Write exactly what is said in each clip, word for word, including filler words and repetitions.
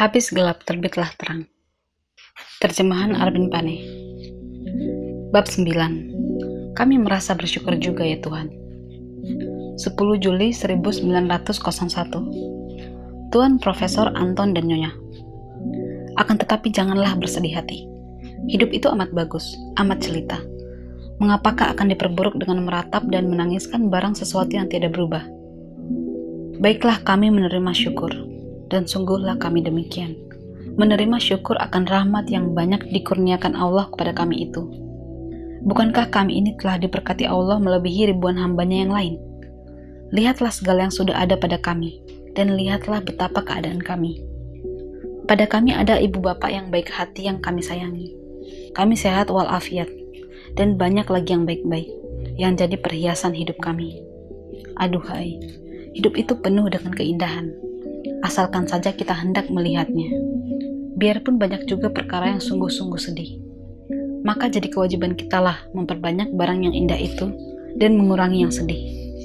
Habis gelap terbitlah terang. Terjemahan Arvin Pane. Bab sembilan. Kami merasa bersyukur juga ya Tuhan. sepuluh Juli seribu sembilan ratus satu. Tuan Profesor Anton dan Nyonya. Akan tetapi janganlah bersedih hati. Hidup itu amat bagus, amat jelita. Mengapakah akan diperburuk dengan meratap dan menangiskan barang sesuatu yang tidak berubah? Baiklah kami menerima syukur, dan sungguhlah kami demikian. Menerima syukur akan rahmat yang banyak dikurniakan Allah kepada kami itu. Bukankah kami ini telah diberkati Allah melebihi ribuan hambanya yang lain? Lihatlah segala yang sudah ada pada kami, dan lihatlah betapa keadaan kami. Pada kami ada ibu bapak yang baik hati yang kami sayangi. Kami sehat walafiat, dan banyak lagi yang baik-baik, yang jadi perhiasan hidup kami. Aduhai, hidup itu penuh dengan keindahan, asalkan saja kita hendak melihatnya. Biarpun banyak juga perkara yang sungguh-sungguh sedih, maka jadi kewajiban kitalah memperbanyak barang yang indah itu dan mengurangi yang sedih.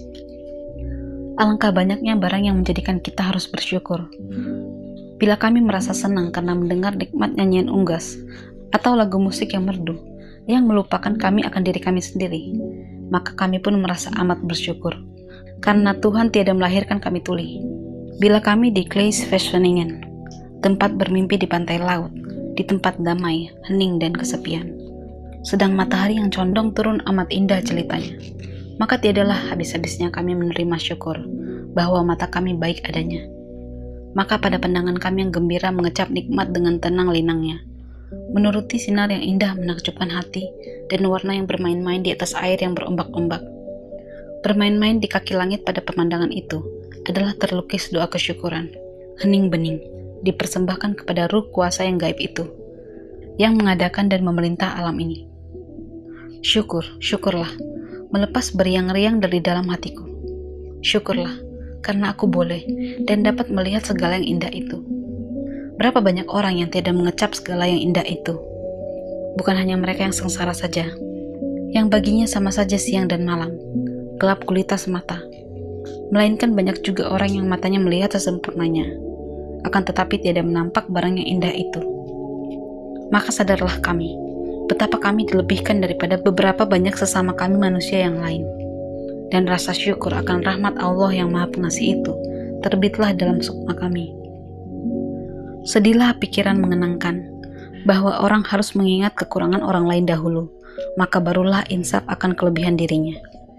Alangkah banyaknya barang yang menjadikan kita harus bersyukur. Bila kami merasa senang karena mendengar nikmat nyanyian unggas atau lagu musik yang merdu yang melupakan kami akan diri kami sendiri, maka kami pun merasa amat bersyukur karena Tuhan tiada melahirkan kami tuli. Bila kami di Kleisfesveningen, tempat bermimpi di pantai laut, di tempat damai, hening dan kesepian, sedang matahari yang condong turun amat indah jelitanya, maka tiadalah habis-habisnya kami menerima syukur bahwa mata kami baik adanya. Maka pada pandangan kami yang gembira mengecap nikmat dengan tenang linangnya, menuruti sinar yang indah menakjubkan hati dan warna yang bermain-main di atas air yang berombak-ombak. Bermain-main di kaki langit pada pemandangan itu adalah terlukis doa kesyukuran, hening bening, dipersembahkan kepada ruh kuasa yang gaib itu, yang mengadakan dan memerintah alam ini. Syukur, syukurlah, melepas beriang-riang dari dalam hatiku. Syukurlah, karena aku boleh dan dapat melihat segala yang indah itu. Berapa banyak orang yang tidak mengecap segala yang indah itu. Bukan hanya mereka yang sengsara saja, yang baginya sama saja siang dan malam, gelap gulita semata, melainkan banyak juga orang yang matanya melihat sesempurnanya, akan tetapi tidak menampak barang yang indah itu. Maka sadarlah kami, betapa kami dilebihkan daripada beberapa banyak sesama kami manusia yang lain, dan rasa syukur akan rahmat Allah yang Maha Pengasih itu terbitlah dalam sukma kami. Sedihlah pikiran mengenangkan bahwa orang harus mengingat kekurangan orang lain dahulu, maka barulah insaf akan kelebihan dirinya.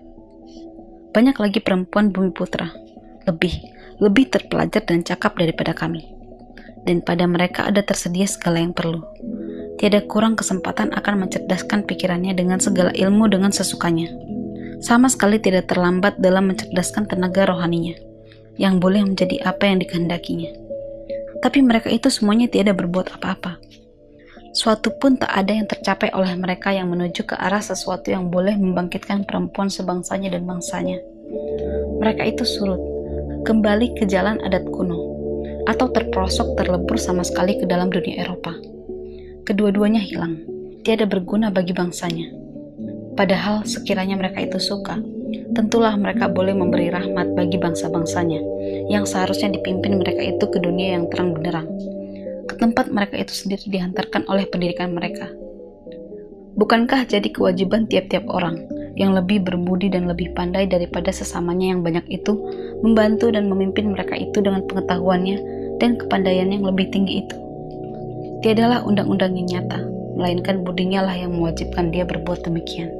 Banyak lagi perempuan bumi putra, lebih, lebih terpelajar dan cakap daripada kami. Dan pada mereka ada tersedia segala yang perlu. Tiada kurang kesempatan akan mencerdaskan pikirannya dengan segala ilmu dengan sesukanya. Sama sekali tidak terlambat dalam mencerdaskan tenaga rohaninya, yang boleh menjadi apa yang dikehendakinya. Tapi mereka itu semuanya tiada berbuat apa-apa. Suatu pun tak ada yang tercapai oleh mereka yang menuju ke arah sesuatu yang boleh membangkitkan perempuan sebangsanya dan bangsanya. Mereka itu surut, kembali ke jalan adat kuno, atau terperosok terlebur sama sekali ke dalam dunia Eropa. Kedua-duanya hilang, tiada berguna bagi bangsanya. Padahal sekiranya mereka itu suka, tentulah mereka boleh memberi rahmat bagi bangsa-bangsanya, yang seharusnya dipimpin mereka itu ke dunia yang terang benderang, ke tempat mereka itu sendiri dihantarkan oleh pendidikan mereka. Bukankah jadi kewajiban tiap-tiap orang yang lebih berbudi dan lebih pandai daripada sesamanya yang banyak itu membantu dan memimpin mereka itu dengan pengetahuannya dan kepandaian yang lebih tinggi itu? Tiadalah undang-undang yang nyata, melainkan budinya lah yang mewajibkan dia berbuat demikian.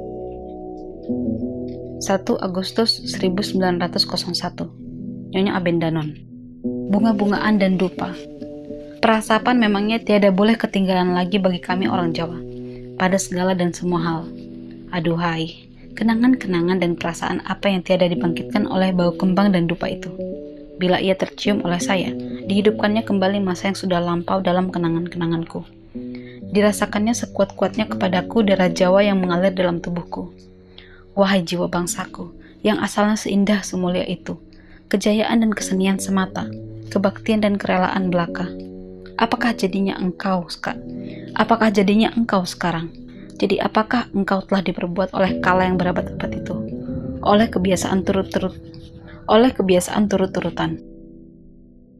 satu Agustus seribu sembilan ratus satu. Nyonya Abendanon. Bunga-bungaan dan dupa. Perasapan memangnya tiada boleh ketinggalan lagi bagi kami orang Jawa, pada segala dan semua hal. Aduhai, kenangan-kenangan dan perasaan apa yang tiada dibangkitkan oleh bau kembang dan dupa itu. Bila ia tercium oleh saya, dihidupkannya kembali masa yang sudah lampau dalam kenangan-kenanganku. Dirasakannya sekuat-kuatnya kepadaku darah Jawa yang mengalir dalam tubuhku. Wahai jiwa bangsaku, yang asalnya seindah semulia itu, kejayaan dan kesenian semata, kebaktian dan kerelaan belaka. Apakah jadinya engkau, Ska? Apakah jadinya engkau sekarang? Jadi apakah engkau telah diperbuat oleh kala yang berabad-abad itu? Oleh kebiasaan turut-turut, oleh kebiasaan turut-turutan.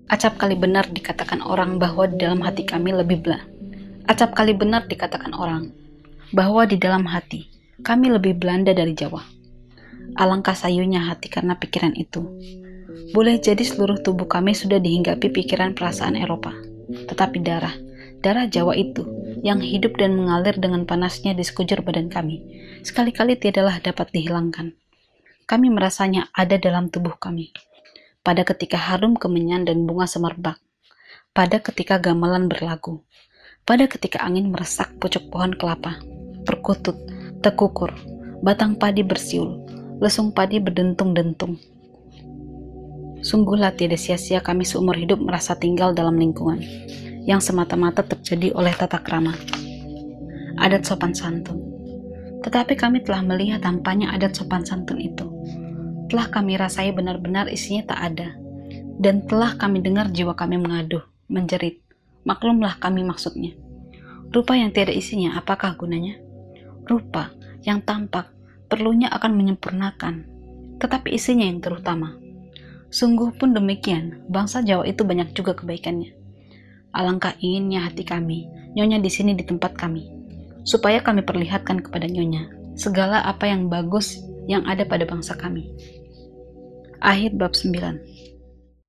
Acap kali benar dikatakan orang bahwa di dalam hati kami lebih belah. Acap kali benar dikatakan orang bahwa di dalam hati kami lebih Belanda dari Jawa. Alangkah sayunya hati karena pikiran itu. Boleh jadi seluruh tubuh kami sudah dihinggapi pikiran perasaan Eropa, tetapi darah, darah Jawa itu yang hidup dan mengalir dengan panasnya di sekujur badan kami, sekali-kali tidaklah dapat dihilangkan. Kami merasanya ada dalam tubuh kami. Pada ketika harum kemenyan dan bunga semerbak, pada ketika gamelan berlagu, pada ketika angin meresak pucuk pohon kelapa, perkutut, tekukur, batang padi bersiul, lesung padi berdentung-dentung. Sungguhlah tidak sia-sia kami seumur hidup merasa tinggal dalam lingkungan yang semata-mata terjadi oleh tata krama, adat sopan santun. Tetapi kami telah melihat tampaknya adat sopan santun itu. Telah kami rasai benar-benar isinya tak ada. Dan telah kami dengar jiwa kami mengaduh, menjerit. Maklumlah kami maksudnya. Rupa yang tiada isinya, apakah gunanya? Rupa yang tampak perlunya akan menyempurnakan, tetapi isinya yang terutama. Sungguh pun demikian, bangsa Jawa itu banyak juga kebaikannya. Alangkah inginnya hati kami, Nyonya di sini di tempat kami, supaya kami perlihatkan kepada Nyonya segala apa yang bagus yang ada pada bangsa kami. Akhir bab sembilan.